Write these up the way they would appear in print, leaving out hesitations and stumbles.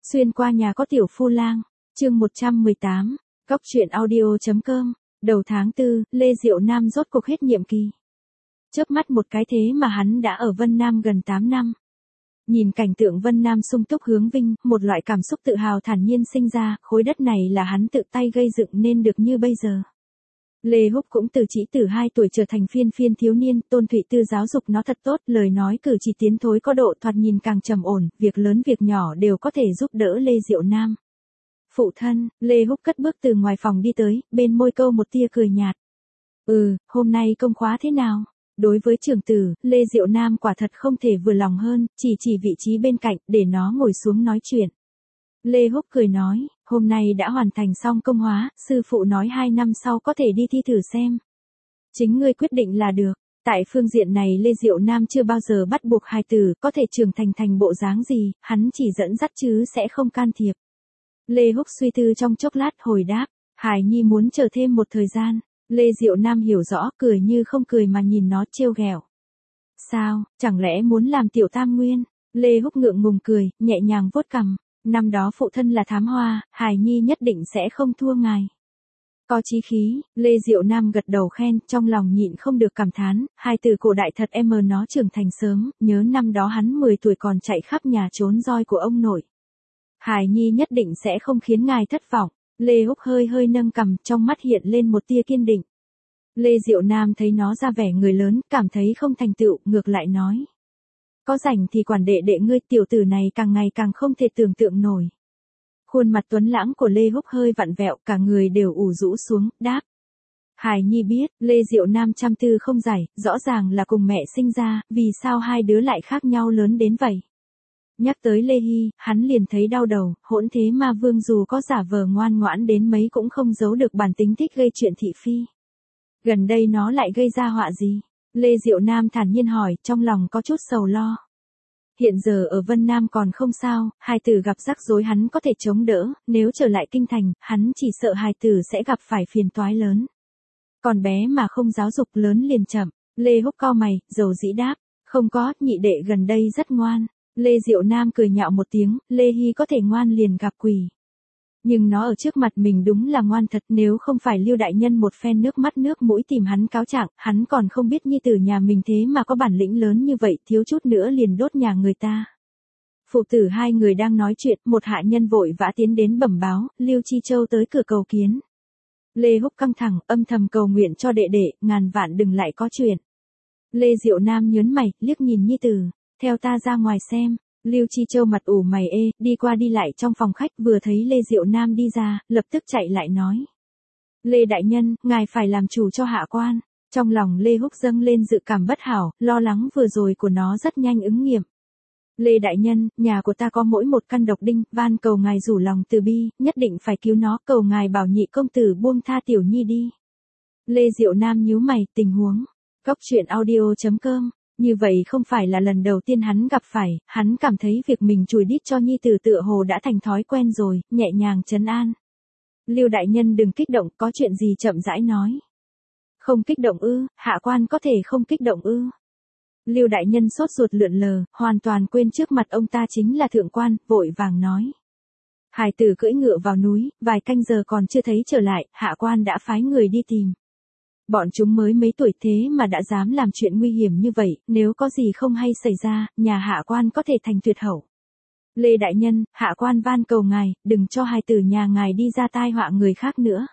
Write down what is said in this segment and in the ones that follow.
Xuyên qua nhà có tiểu phu lang, chương 118, Góc truyện audio.com, đầu tháng 4, Lê Diệu Nam rốt cuộc hết nhiệm kỳ. Chớp mắt một cái thế mà hắn đã ở Vân Nam gần 8 năm. Nhìn cảnh tượng Vân Nam sung túc hướng vinh, một loại cảm xúc tự hào thản nhiên sinh ra, khối đất này là hắn tự tay gây dựng nên được như bây giờ. Lê Húc cũng từ chỉ từ 2 tuổi trở thành phiên thiếu niên, Tôn Thụy Tư giáo dục nó thật tốt, lời nói cử chỉ tiến thối có độ, thoạt nhìn càng trầm ổn, việc lớn việc nhỏ đều có thể giúp đỡ Lê Diệu Nam. Phụ thân, Lê Húc cất bước từ ngoài phòng đi tới, bên môi câu một tia cười nhạt. Hôm nay công khóa thế nào? Đối với trưởng tử, Lê Diệu Nam quả thật không thể vừa lòng hơn, chỉ vị trí bên cạnh, để nó ngồi xuống nói chuyện. Lê Húc cười nói, hôm nay đã hoàn thành xong công hóa, sư phụ nói 2 năm sau có thể đi thi thử xem. Chính ngươi quyết định là được. Tại phương diện này Lê Diệu Nam chưa bao giờ bắt buộc hài tử có thể trưởng thành bộ dáng gì, hắn chỉ dẫn dắt chứ sẽ không can thiệp. Lê Húc suy tư trong chốc lát hồi đáp, Hải Nhi muốn chờ thêm một thời gian. Lê Diệu Nam hiểu rõ, cười như không cười mà nhìn nó trêu ghẹo. Sao, chẳng lẽ muốn làm tiểu tam nguyên? Lê Húc ngượng ngùng cười, nhẹ nhàng vuốt cằm. Năm đó phụ thân là thám hoa, Hải Nhi nhất định sẽ không thua ngài. Có chí khí, Lê Diệu Nam gật đầu khen, trong lòng nhịn không được cảm thán, hai từ cổ đại thật nó trưởng thành sớm, nhớ năm đó hắn 10 tuổi còn chạy khắp nhà trốn roi của ông nội. Hải Nhi nhất định sẽ không khiến ngài thất vọng. Lê Húc hơi nâng cằm, trong mắt hiện lên một tia kiên định. Lê Diệu Nam thấy nó ra vẻ người lớn, cảm thấy không thành tựu, ngược lại nói. Có rảnh thì quản đệ đệ ngươi, tiểu tử này càng ngày càng không thể tưởng tượng nổi. Khuôn mặt tuấn lãng của Lê Húc hơi vặn vẹo, cả người đều ủ rũ xuống, đáp. Hải Nhi biết, Lê Diệu Nam chăm tư không giải, rõ ràng là cùng mẹ sinh ra, vì sao hai đứa lại khác nhau lớn đến vậy? Nhắc tới Lê Hy, hắn liền thấy đau đầu, hỗn thế ma vương dù có giả vờ ngoan ngoãn đến mấy cũng không giấu được bản tính thích gây chuyện thị phi. Gần đây nó lại gây ra họa gì? Lê Diệu Nam thản nhiên hỏi, trong lòng có chút sầu lo. Hiện giờ ở Vân Nam còn không sao, hài tử gặp rắc rối hắn có thể chống đỡ, nếu trở lại kinh thành, hắn chỉ sợ hài tử sẽ gặp phải phiền toái lớn. Còn bé mà không giáo dục lớn liền chậm. Lê Húc cau mày, dầu dĩ đáp, không có, nhị đệ gần đây rất ngoan. Lê Diệu Nam cười nhạo một tiếng, Lê Hy có thể ngoan liền gặp quỷ. Nhưng nó ở trước mặt mình đúng là ngoan thật, nếu không phải Lưu đại nhân một phen nước mắt nước mũi tìm hắn cáo trạng, hắn còn không biết nhi tử nhà mình thế mà có bản lĩnh lớn như vậy, thiếu chút nữa liền đốt nhà người ta. Phụ tử hai người đang nói chuyện, một hạ nhân vội vã tiến đến bẩm báo, Lưu Chi Châu tới cửa cầu kiến. Lê Húc căng thẳng, âm thầm cầu nguyện cho đệ đệ, ngàn vạn đừng lại có chuyện. Lê Diệu Nam nhớn mày, liếc nhìn nhi tử, theo ta ra ngoài xem. Lưu Chi Châu mặt ủ mày đi qua đi lại trong phòng khách, vừa thấy Lê Diệu Nam đi ra, lập tức chạy lại nói. Lê đại nhân, ngài phải làm chủ cho hạ quan. Trong lòng Lê Húc dâng lên dự cảm bất hảo, lo lắng vừa rồi của nó rất nhanh ứng nghiệm. Lê đại nhân, nhà của ta có mỗi một căn độc đinh, van cầu ngài rủ lòng từ bi, nhất định phải cứu nó, cầu ngài bảo nhị công tử buông tha tiểu nhi đi. Lê Diệu Nam nhíu mày, tình huống. Góc truyện audio.com. Như vậy không phải là lần đầu tiên hắn gặp phải, hắn cảm thấy việc mình chùi đít cho nhi tử tựa hồ đã thành thói quen rồi, nhẹ nhàng trấn an. Lưu đại nhân đừng kích động, có chuyện gì chậm rãi nói. Không kích động ư, hạ quan có thể không kích động ư. Lưu đại nhân sốt ruột lượn lờ, hoàn toàn quên trước mặt ông ta chính là thượng quan, vội vàng nói. Hải tử cưỡi ngựa vào núi, vài canh giờ còn chưa thấy trở lại, hạ quan đã phái người đi tìm. Bọn chúng mới mấy tuổi thế mà đã dám làm chuyện nguy hiểm như vậy, nếu có gì không hay xảy ra, nhà hạ quan có thể thành tuyệt hậu. Lê đại nhân, hạ quan van cầu ngài, đừng cho hài tử nhà ngài đi ra tai họa người khác nữa.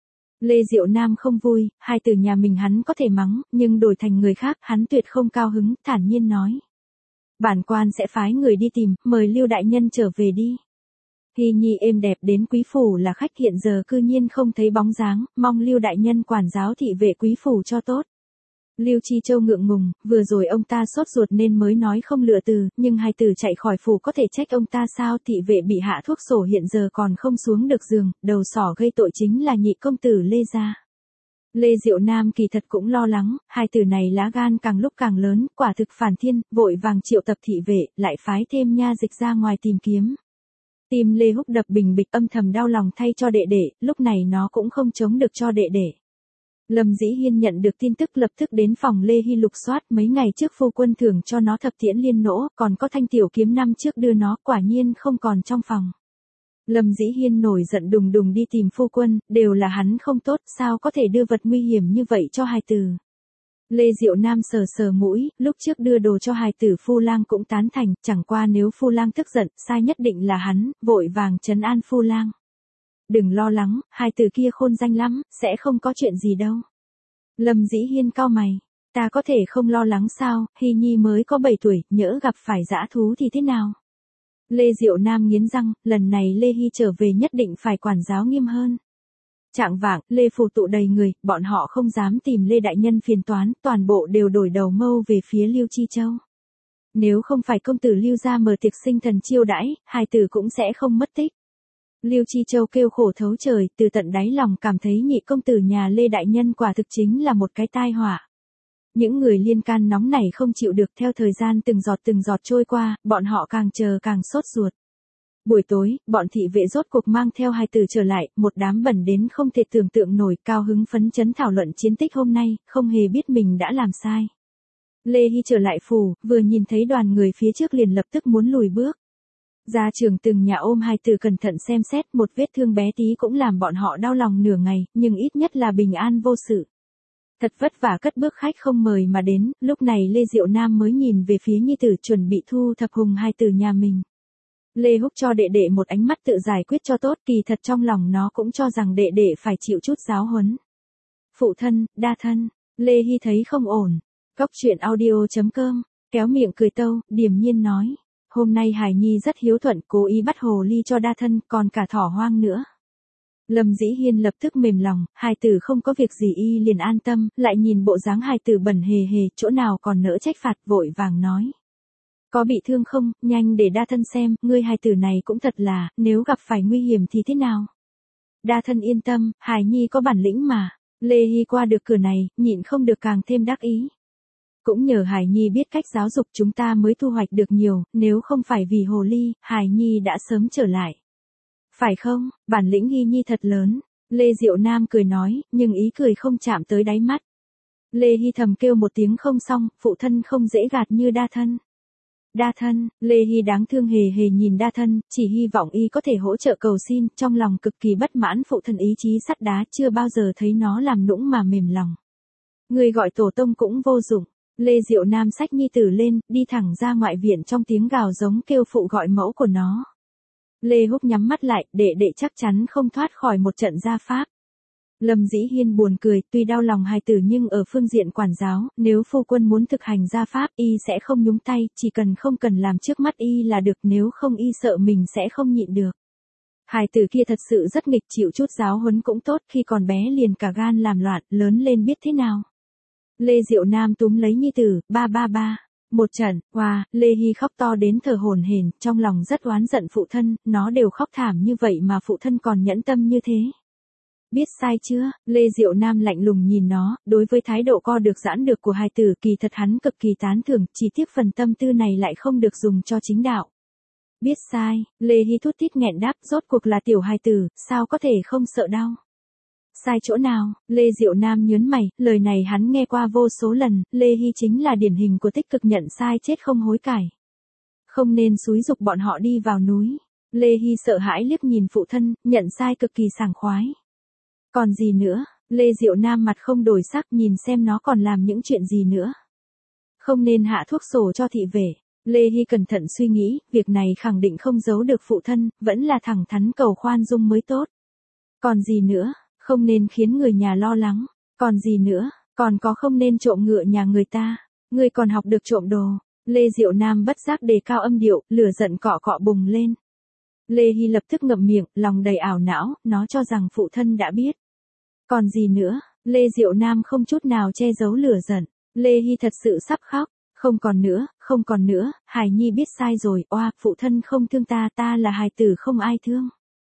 Lê Diệu Nam không vui, hài tử nhà mình hắn có thể mắng, nhưng đổi thành người khác hắn tuyệt không cao hứng, thản nhiên nói. Bản quan sẽ phái người đi tìm, mời Lưu đại nhân trở về đi. Hy nhi êm đẹp đến quý phủ là khách, hiện giờ cư nhiên không thấy bóng dáng, mong Lưu đại nhân quản giáo thị vệ quý phủ cho tốt. Lưu Chi Châu ngượng ngùng, vừa rồi ông ta sốt ruột nên mới nói không lựa từ, nhưng hai từ chạy khỏi phủ có thể trách ông ta sao, thị vệ bị hạ thuốc sổ hiện giờ còn không xuống được giường, đầu sỏ gây tội chính là nhị công tử Lê gia. Lê Diệu Nam kỳ thật cũng lo lắng, hai từ này lá gan càng lúc càng lớn, quả thực phản thiên, vội vàng triệu tập thị vệ, lại phái thêm nha dịch ra ngoài tìm kiếm. Tim Lê Húc đập bình bịch, âm thầm đau lòng thay cho đệ đệ, lúc này nó cũng không chống được cho đệ đệ. Lâm Dĩ Hiên nhận được tin tức lập tức đến phòng Lê Hy lục soát, mấy ngày trước phu quân thưởng cho nó thập tiễn liên nỗ, còn có thanh tiểu kiếm năm trước đưa nó, quả nhiên không còn trong phòng. Lâm Dĩ Hiên nổi giận đùng đùng đi tìm phu quân, đều là hắn không tốt, sao có thể đưa vật nguy hiểm như vậy cho hài tử. Lê Diệu Nam sờ sờ mũi, lúc trước đưa đồ cho hài tử Phu Lang cũng tán thành, chẳng qua nếu Phu Lang tức giận, sai nhất định là hắn, vội vàng trấn an Phu Lang. Đừng lo lắng, hài tử kia khôn danh lắm, sẽ không có chuyện gì đâu. Lâm Dĩ Hiên cau mày, ta có thể không lo lắng sao, Hy Nhi mới có 7 tuổi, nhỡ gặp phải dã thú thì thế nào? Lê Diệu Nam nghiến răng, lần này Lê Hy trở về nhất định phải quản giáo nghiêm hơn. Trạng vạng, Lê Phủ tụ đầy người, bọn họ không dám tìm Lê Đại Nhân phiền toán, toàn bộ đều đổi đầu mâu về phía Lưu Chi Châu. Nếu không phải công tử Lưu ra mở tiệc sinh thần chiêu đãi, hài tử cũng sẽ không mất tích. Lưu Chi Châu kêu khổ thấu trời, từ tận đáy lòng cảm thấy nhị công tử nhà Lê Đại Nhân quả thực chính là một cái tai họa. Những người liên can nóng nảy không chịu được, theo thời gian từng giọt trôi qua, bọn họ càng chờ càng sốt ruột. Buổi tối, bọn thị vệ rốt cuộc mang theo hài tử trở lại, một đám bẩn đến không thể tưởng tượng nổi, cao hứng phấn chấn thảo luận chiến tích hôm nay, không hề biết mình đã làm sai. Lê Hy trở lại phủ, vừa nhìn thấy đoàn người phía trước liền lập tức muốn lùi bước. Gia trưởng từng nhà ôm hài tử cẩn thận xem xét, một vết thương bé tí cũng làm bọn họ đau lòng nửa ngày, nhưng ít nhất là bình an vô sự. Thật vất vả cất bước khách không mời mà đến, lúc này Lê Diệu Nam mới nhìn về phía nhi tử chuẩn bị thu thập hùng hài tử nhà mình. Lê Húc cho đệ đệ một ánh mắt tự giải quyết cho tốt, kỳ thật trong lòng nó cũng cho rằng đệ đệ phải chịu chút giáo huấn. Phụ thân, đa thân, Lê Hy thấy không ổn. Cóc truyện audio.com, kéo miệng cười tâu, điềm nhiên nói. Hôm nay Hải Nhi rất hiếu thuận, cố ý bắt hồ ly cho đa thân, còn cả thỏ hoang nữa. Lâm Dĩ Hiên lập tức mềm lòng, hài tử không có việc gì y liền an tâm, lại nhìn bộ dáng hài tử bẩn hề hề, chỗ nào còn nỡ trách phạt, vội vàng nói. Có bị thương không, nhanh để đa thân xem, ngươi hài tử này cũng thật là, nếu gặp phải nguy hiểm thì thế nào? Đa thân yên tâm, Hải Nhi có bản lĩnh mà. Lê Hy qua được cửa này, nhịn không được càng thêm đắc ý. Cũng nhờ Hải Nhi biết cách giáo dục chúng ta mới thu hoạch được nhiều, nếu không phải vì hồ ly, Hải Nhi đã sớm trở lại. Phải không, bản lĩnh Hy Nhi thật lớn. Lê Diệu Nam cười nói, nhưng ý cười không chạm tới đáy mắt. Lê Hy thầm kêu một tiếng không xong, phụ thân không dễ gạt như đa thân. Đa thân, Lê Hy đáng thương hề hề nhìn đa thân, chỉ hy vọng y có thể hỗ trợ cầu xin, trong lòng cực kỳ bất mãn phụ thân ý chí sắt đá, chưa bao giờ thấy nó làm nũng mà mềm lòng. Người gọi tổ tông cũng vô dụng. Lê Diệu Nam xách nhi tử lên, đi thẳng ra ngoại viện trong tiếng gào giống kêu phụ gọi mẫu của nó. Lê Húc nhắm mắt lại, đệ đệ chắc chắn không thoát khỏi một trận gia pháp. Lâm Dĩ Hiên buồn cười, tuy đau lòng hài tử nhưng ở phương diện quản giáo, nếu phu quân muốn thực hành gia pháp y sẽ không nhúng tay, chỉ cần không cần làm trước mắt y là được, nếu không y sợ mình sẽ không nhịn được. Hài tử kia thật sự rất nghịch, chịu chút giáo huấn cũng tốt, khi còn bé liền cả gan làm loạn, lớn lên biết thế nào. Lê Diệu Nam túm lấy nhi tử, ba. Một trận, Lê Hy khóc to đến thở hổn hển, trong lòng rất oán giận phụ thân, nó đều khóc thảm như vậy mà phụ thân còn nhẫn tâm như thế. Biết sai chưa? Lê Diệu Nam lạnh lùng nhìn nó, đối với thái độ co được giãn được của hài tử kỳ thật hắn cực kỳ tán thưởng, chỉ tiếc phần tâm tư này lại không được dùng cho chính đạo. Biết sai, Lê Hy thút thít nghẹn đáp, rốt cuộc là tiểu hài tử, sao có thể không sợ đau? Sai chỗ nào? Lê Diệu Nam nhớn mày, lời này hắn nghe qua vô số lần, Lê Hy chính là điển hình của tích cực nhận sai chết không hối cải. Không nên xúi giục bọn họ đi vào núi. Lê Hy sợ hãi liếc nhìn phụ thân, nhận sai cực kỳ sảng khoái. Còn gì nữa? Lê Diệu Nam mặt không đổi sắc, nhìn xem nó còn làm những chuyện gì nữa. Không nên hạ thuốc sổ cho thị vệ. Lê Hy cẩn thận suy nghĩ, việc này khẳng định không giấu được phụ thân, vẫn là thẳng thắn cầu khoan dung mới tốt. Còn gì nữa? Không nên khiến người nhà lo lắng. Còn gì nữa? Còn có không nên trộm ngựa nhà người ta. Người còn học được trộm đồ. Lê Diệu Nam bất giác đề cao âm điệu, lửa giận cọ cọ bùng lên. Lê Hy lập tức ngậm miệng, lòng đầy ảo não, nó cho rằng phụ thân đã biết. Còn gì nữa? Lê Diệu Nam không chút nào che giấu lửa giận. Lê Hy thật sự sắp khóc. Không còn nữa, Hải Nhi biết sai rồi, phụ thân không thương ta, ta là hài tử không ai thương.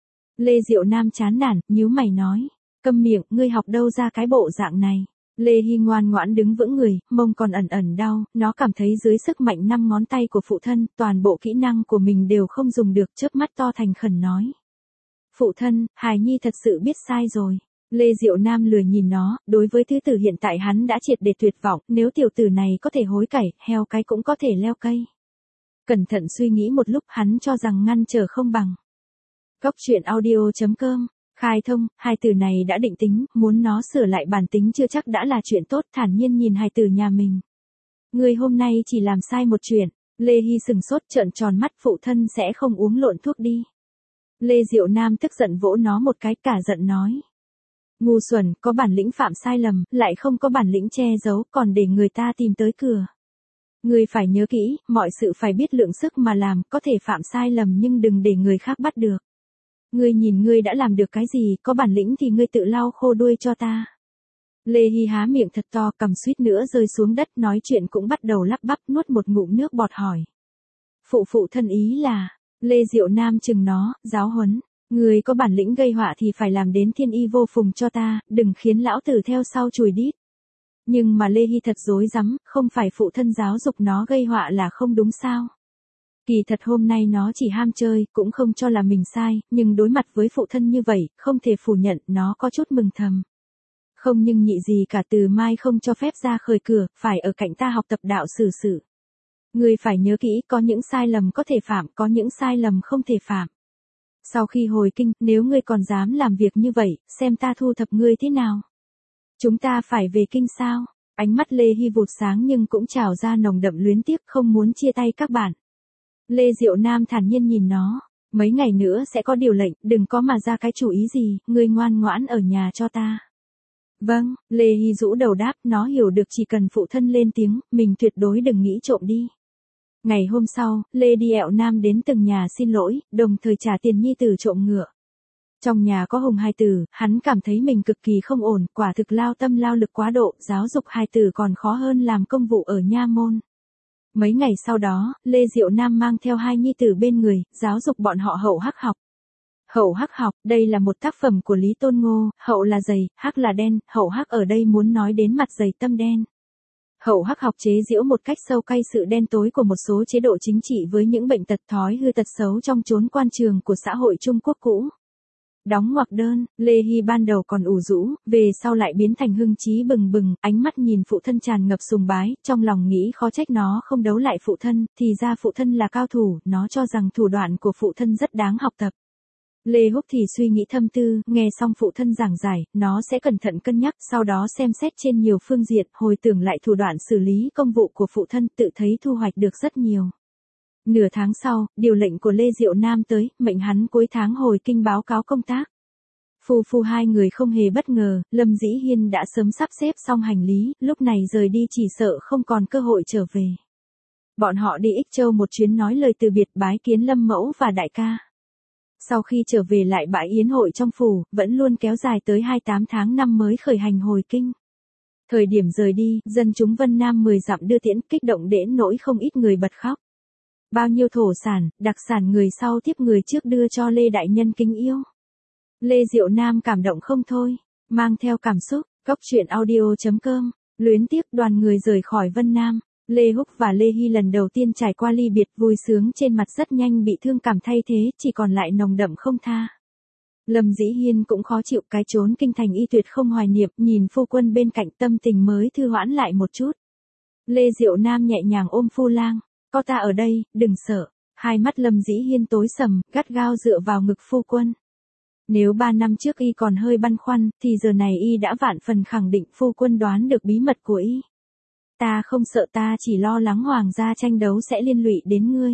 Lê Diệu Nam chán nản, nhíu mày nói. Câm miệng, ngươi học đâu ra cái bộ dạng này. Lê Hy ngoan ngoãn đứng vững người, mông còn ẩn đau, nó cảm thấy dưới sức mạnh 5 ngón tay của phụ thân, toàn bộ kỹ năng của mình đều không dùng được, chớp mắt to thành khẩn nói. Phụ thân, Hải Nhi thật sự biết sai rồi. Lê Diệu Nam lười nhìn nó, đối với thứ tử hiện tại hắn đã triệt để tuyệt vọng, nếu tiểu tử này có thể hối cải, heo cái cũng có thể leo cây. Cẩn thận suy nghĩ một lúc hắn cho rằng ngăn trở không bằng. Cóc truyện audio.com. Khai thông, hai từ này đã định tính, muốn nó sửa lại bản tính chưa chắc đã là chuyện tốt, thản nhiên nhìn hài tử nhà mình. Ngươi hôm nay chỉ làm sai một chuyện. Lê Hy sừng sốt trợn tròn mắt, phụ thân sẽ không uống lộn thuốc đi. Lê Diệu Nam tức giận vỗ nó một cái, cả giận nói. Ngu xuẩn, có bản lĩnh phạm sai lầm, lại không có bản lĩnh che giấu, còn để người ta tìm tới cửa. Ngươi phải nhớ kỹ, mọi sự phải biết lượng sức mà làm, có thể phạm sai lầm nhưng đừng để người khác bắt được. Ngươi nhìn ngươi đã làm được cái gì, có bản lĩnh thì ngươi tự lau khô đuôi cho ta. Lê Hy há miệng thật to, cầm suýt nữa rơi xuống đất, nói chuyện cũng bắt đầu lắp bắp, nuốt một ngụm nước bọt hỏi. Phụ thân ý là, Lê Diệu Nam chừng nó, giáo huấn. Ngươi có bản lĩnh gây họa thì phải làm đến thiên y vô phùng cho ta, đừng khiến lão tử theo sau chùi đít. Nhưng mà Lê Hy thật rối rắm, không phải phụ thân giáo dục nó gây họa là không đúng sao? Kỳ thật hôm nay nó chỉ ham chơi, cũng không cho là mình sai, nhưng đối mặt với phụ thân như vậy, không thể phủ nhận, nó có chút mừng thầm. Không nhưng nhị gì cả, từ mai không cho phép ra khởi cửa, phải ở cạnh ta học tập đạo xử sự. Ngươi phải nhớ kỹ, có những sai lầm có thể phạm, có những sai lầm không thể phạm. Sau khi hồi kinh, nếu ngươi còn dám làm việc như vậy, xem ta thu thập ngươi thế nào. Chúng ta phải về kinh sao? Ánh mắt Lê Hy vụt sáng nhưng cũng trào ra nồng đậm luyến tiếc, không muốn chia tay các bạn. Lê Diệu Nam thản nhiên nhìn nó. Mấy ngày nữa sẽ có điều lệnh, đừng có mà ra cái chủ ý gì, ngươi ngoan ngoãn ở nhà cho ta. Vâng, Lê Hy rũ đầu đáp, nó hiểu được chỉ cần phụ thân lên tiếng, mình tuyệt đối đừng nghĩ trộm đi. Ngày hôm sau, Lê Diệu Nam đến từng nhà xin lỗi, đồng thời trả tiền nhi tử trộm ngựa. Trong nhà có Hùng hai tử, hắn cảm thấy mình cực kỳ không ổn, quả thực lao tâm lao lực quá độ, giáo dục hai tử còn khó hơn làm công vụ ở nha môn. Mấy ngày sau đó, Lê Diệu Nam mang theo hai nhi tử bên người, giáo dục bọn họ hậu hắc học. Hậu hắc học, đây là một tác phẩm của Lý Tôn Ngô, hậu là dày, hắc là đen, hậu hắc ở đây muốn nói đến mặt dày tâm đen. Hậu hắc học chế giễu một cách sâu cay sự đen tối của một số chế độ chính trị với những bệnh tật thói hư tật xấu trong chốn quan trường của xã hội Trung Quốc cũ. Đóng ngoặc đơn, Lê Hy ban đầu còn ủ rũ, về sau lại biến thành hưng trí bừng bừng, ánh mắt nhìn phụ thân tràn ngập sùng bái, trong lòng nghĩ khó trách nó không đấu lại phụ thân, thì ra phụ thân là cao thủ, nó cho rằng thủ đoạn của phụ thân rất đáng học tập. Lê Húc thì suy nghĩ thâm tư, nghe xong phụ thân giảng giải, nó sẽ cẩn thận cân nhắc, sau đó xem xét trên nhiều phương diện, hồi tưởng lại thủ đoạn xử lý công vụ của phụ thân, tự thấy thu hoạch được rất nhiều. Nửa tháng sau, điều lệnh của Lê Diệu Nam tới, mệnh hắn cuối tháng hồi kinh báo cáo công tác. Phu hai người không hề bất ngờ, Lâm Dĩ Hiên đã sớm sắp xếp xong hành lý, lúc này rời đi chỉ sợ không còn cơ hội trở về. Bọn họ đi Ích Châu một chuyến nói lời từ biệt bái kiến Lâm Mẫu và đại ca. Sau khi trở về lại bãi yến hội trong phủ, vẫn luôn kéo dài tới 28 tháng năm mới khởi hành hồi kinh. Thời điểm rời đi, dân chúng Vân Nam 10 dặm đưa tiễn, kích động đến nỗi không ít người bật khóc. Bao nhiêu thổ sản, đặc sản người sau tiếp người trước đưa cho Lê Đại Nhân kính yêu. Lê Diệu Nam cảm động không thôi, mang theo cảm xúc, Cóc truyện audio.com, luyến tiếc đoàn người rời khỏi Vân Nam. Lê Húc và Lê Hy lần đầu tiên trải qua ly biệt, vui sướng trên mặt rất nhanh bị thương cảm thay thế, chỉ còn lại nồng đậm không tha. Lâm Dĩ Hiên cũng khó chịu, cái chốn kinh thành y tuyệt không hoài niệm, nhìn phu quân bên cạnh tâm tình mới thư hoãn lại một chút. Lê Diệu Nam nhẹ nhàng ôm Phu Lang, có ta ở đây, đừng sợ. Hai mắt Lâm Dĩ Hiên tối sầm, gắt gao dựa vào ngực phu quân. Nếu 3 năm trước y còn hơi băn khoăn, thì giờ này y đã vạn phần khẳng định phu quân đoán được bí mật của y. Ta không sợ, ta chỉ lo lắng hoàng gia tranh đấu sẽ liên lụy đến ngươi.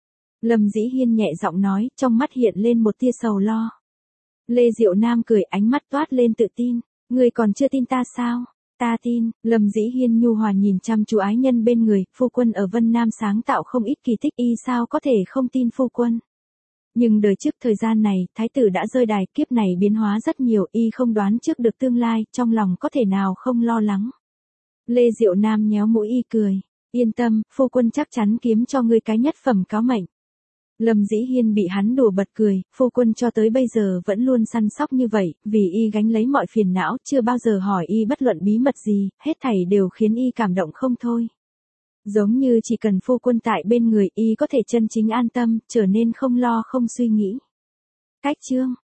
Lâm Dĩ Hiên nhẹ giọng nói, trong mắt hiện lên một tia sầu lo. Lê Diệu Nam cười, ánh mắt toát lên tự tin. Ngươi còn chưa tin ta sao? Ta tin. Lâm Dĩ Hiên nhu hòa nhìn chăm chú ái nhân bên người, phu quân ở Vân Nam sáng tạo không ít kỳ tích, y sao có thể không tin phu quân. Nhưng đời trước thời gian này, thái tử đã rơi đài, kiếp này biến hóa rất nhiều, y không đoán trước được tương lai, trong lòng có thể nào không lo lắng. Lê Diệu Nam nhéo mũi y cười, yên tâm, phu quân chắc chắn kiếm cho ngươi cái nhất phẩm cáo mệnh. Lâm Dĩ Hiên bị hắn đùa bật cười, phu quân cho tới bây giờ vẫn luôn săn sóc như vậy, vì y gánh lấy mọi phiền não, chưa bao giờ hỏi y bất luận bí mật gì, hết thảy đều khiến y cảm động không thôi. Giống như chỉ cần phu quân tại bên người y có thể chân chính an tâm, trở nên không lo không suy nghĩ. Cách chương